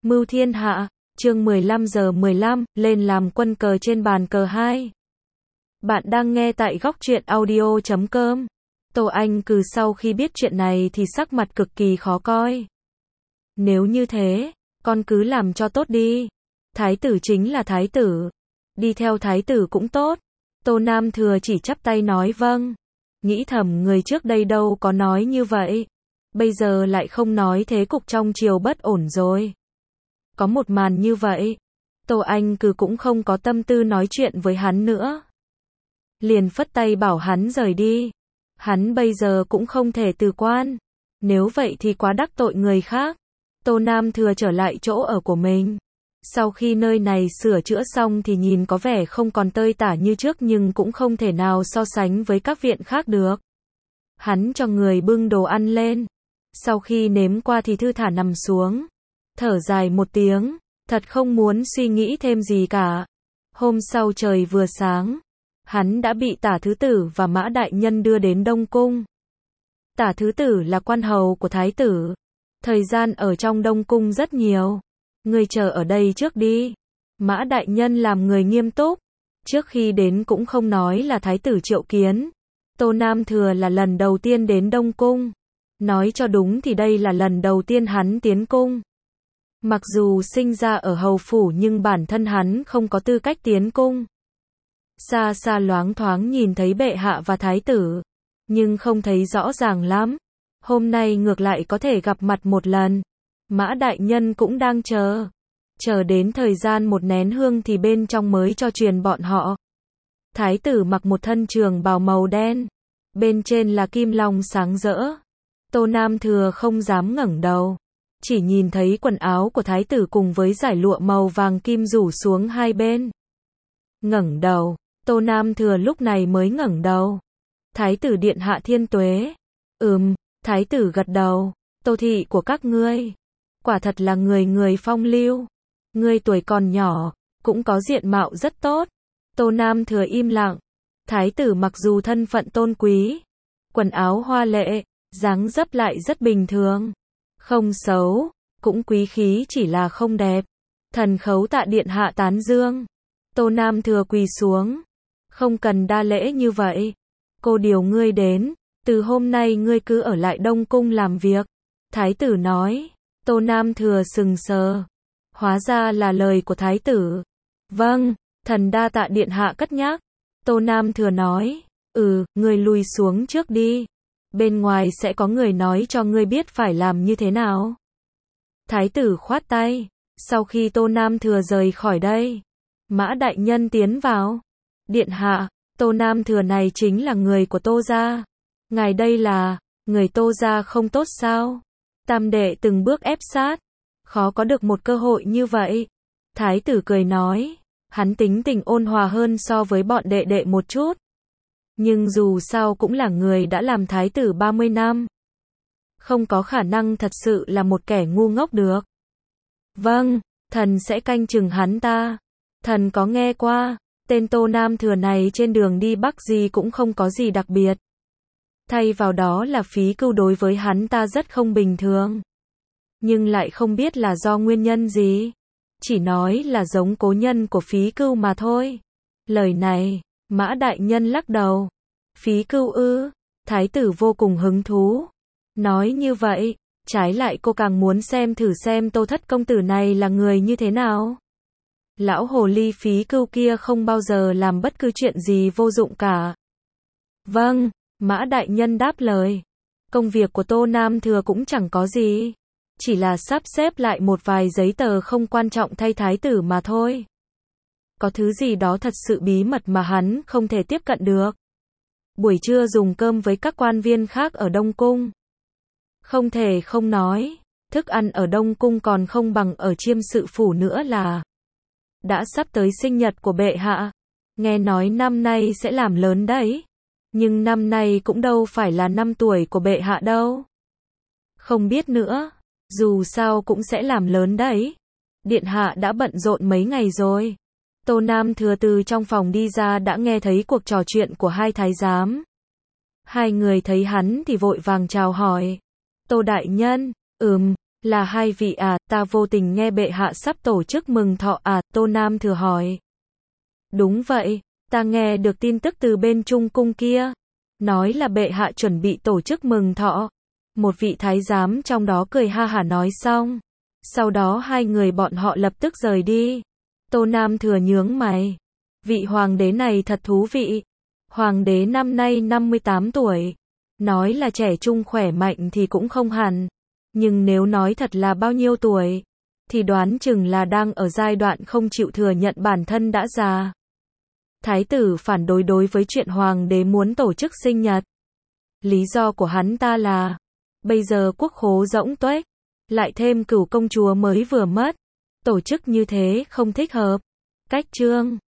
Mưu thiên hạ, chương 15:15, lên làm quân cờ trên bàn cờ 2. Bạn đang nghe tại góc truyện audio.com. Tô Anh Cừ sau khi biết chuyện này thì sắc mặt cực kỳ khó coi. Nếu như thế, con cứ làm cho tốt đi. Thái tử chính là thái tử. Đi theo thái tử cũng tốt. Tô Nam Thừa chỉ chắp tay nói vâng. Nghĩ thầm người trước đây đâu có nói như vậy. Bây giờ lại không nói thế cục trong triều bất ổn rồi. Có một màn như vậy, Tô Anh Cừ cũng không có tâm tư nói chuyện với hắn nữa. Liền phất tay bảo hắn rời đi. Hắn bây giờ cũng không thể từ quan. Nếu vậy thì quá đắc tội người khác. Tô Nam Thừa trở lại chỗ ở của mình. Sau khi nơi này sửa chữa xong thì nhìn có vẻ không còn tơi tả như trước nhưng cũng không thể nào so sánh với các viện khác được. Hắn cho người bưng đồ ăn lên. Sau khi nếm qua thì thư thả nằm xuống. Thở dài một tiếng, thật không muốn suy nghĩ thêm gì cả. Hôm sau trời vừa sáng, hắn đã bị Tả Thứ Tử và Mã Đại Nhân đưa đến Đông Cung. Tả Thứ Tử là quan hầu của Thái tử. Thời gian ở trong Đông Cung rất nhiều. Người chờ ở đây trước đi. Mã Đại Nhân làm người nghiêm túc. Trước khi đến cũng không nói là Thái tử triệu kiến. Tô Nam Thừa là lần đầu tiên đến Đông Cung. Nói cho đúng thì đây là lần đầu tiên hắn tiến cung. Mặc dù sinh ra ở hầu phủ nhưng bản thân hắn không có tư cách tiến cung. Xa xa loáng thoáng nhìn thấy bệ hạ và thái tử, nhưng không thấy rõ ràng lắm. Hôm nay ngược lại có thể gặp mặt một lần. Mã Đại Nhân cũng đang chờ. Chờ đến thời gian một nén hương thì bên trong mới cho truyền bọn họ. Thái tử mặc một thân trường bào màu đen. Bên trên là kim long sáng rỡ. Tô Nam Thừa không dám ngẩng đầu. Chỉ nhìn thấy quần áo của thái tử cùng với dải lụa màu vàng kim rủ xuống hai bên. Ngẩng đầu, Tô Nam Thừa lúc này mới ngẩng đầu. Thái tử điện hạ thiên tuế. Thái tử gật đầu. Tô thị của các ngươi, quả thật là người phong lưu. Ngươi tuổi còn nhỏ, cũng có diện mạo rất tốt. Tô Nam Thừa im lặng. Thái tử mặc dù thân phận tôn quý, quần áo hoa lệ, dáng dấp lại rất bình thường. Không xấu, cũng quý khí chỉ là không đẹp. Thần khấu tạ điện hạ tán dương. Tô Nam Thừa quỳ xuống. Không cần đa lễ như vậy. Cô điều ngươi đến, từ hôm nay ngươi cứ ở lại Đông Cung làm việc. Thái tử nói. Tô Nam Thừa sừng sờ. Hóa ra là lời của thái tử. Vâng, thần đa tạ điện hạ cất nhắc. Tô Nam Thừa nói. Ngươi lùi xuống trước đi. Bên ngoài sẽ có người nói cho ngươi biết phải làm như thế nào. Thái tử khoát tay. Sau khi Tô Nam Thừa rời khỏi đây, Mã Đại Nhân tiến vào. Điện hạ, Tô Nam Thừa này chính là người của Tô gia. Ngài đây là, người Tô gia không tốt sao? Tam đệ từng bước ép sát. Khó có được một cơ hội như vậy. Thái tử cười nói. Hắn tính tình ôn hòa hơn so với bọn đệ đệ một chút. Nhưng dù sao cũng là người đã làm thái tử 30 năm. Không có khả năng thật sự là một kẻ ngu ngốc được. Vâng, thần sẽ canh chừng hắn ta. Thần có nghe qua, tên Tô Nam Thừa này trên đường đi Bắc gì cũng không có gì đặc biệt. Thay vào đó là Phí Cưu đối với hắn ta rất không bình thường. Nhưng lại không biết là do nguyên nhân gì. Chỉ nói là giống cố nhân của Phí Cưu mà thôi. Lời này, Mã Đại Nhân lắc đầu. Phí Cưu ư? Thái tử vô cùng hứng thú. Nói như vậy, trái lại cô càng muốn thử xem Tô Thất công tử này là người như thế nào. Lão hồ ly Phí Cưu kia không bao giờ làm bất cứ chuyện gì vô dụng cả. Vâng, Mã Đại Nhân đáp lời. Công việc của Tô Nam Thừa cũng chẳng có gì. Chỉ là sắp xếp lại một vài giấy tờ không quan trọng thay thái tử mà thôi. Có thứ gì đó thật sự bí mật mà hắn không thể tiếp cận được. Buổi trưa dùng cơm với các quan viên khác ở Đông Cung. Không thể không nói, thức ăn ở Đông Cung còn không bằng ở Chiêm Sự Phủ nữa là. Đã sắp tới sinh nhật của bệ hạ. Nghe nói năm nay sẽ làm lớn đấy. Nhưng năm nay cũng đâu phải là năm tuổi của bệ hạ đâu. Không biết nữa, dù sao cũng sẽ làm lớn đấy. Điện hạ đã bận rộn mấy ngày rồi. Tô Nam Thừa từ trong phòng đi ra đã nghe thấy cuộc trò chuyện của hai thái giám. Hai người thấy hắn thì vội vàng chào hỏi. Tô Đại Nhân, Là hai vị à, ta vô tình nghe bệ hạ sắp tổ chức mừng thọ à, Tô Nam Thừa hỏi. Đúng vậy, ta nghe được tin tức từ bên Trung cung kia. Nói là bệ hạ chuẩn bị tổ chức mừng thọ. Một vị thái giám trong đó cười ha hả nói xong. Sau đó hai người bọn họ lập tức rời đi. Tô Nam Thừa nhướng mày. Vị hoàng đế này thật thú vị. Hoàng đế năm nay 58 tuổi. Nói là trẻ trung khỏe mạnh thì cũng không hẳn. Nhưng nếu nói thật là bao nhiêu tuổi, thì đoán chừng là đang ở giai đoạn không chịu thừa nhận bản thân đã già. Thái tử phản đối đối với chuyện hoàng đế muốn tổ chức sinh nhật. Lý do của hắn ta là, bây giờ quốc khố rỗng tuếch, lại thêm Cửu công chúa mới vừa mất. Tổ chức như thế không thích hợp. Cách chương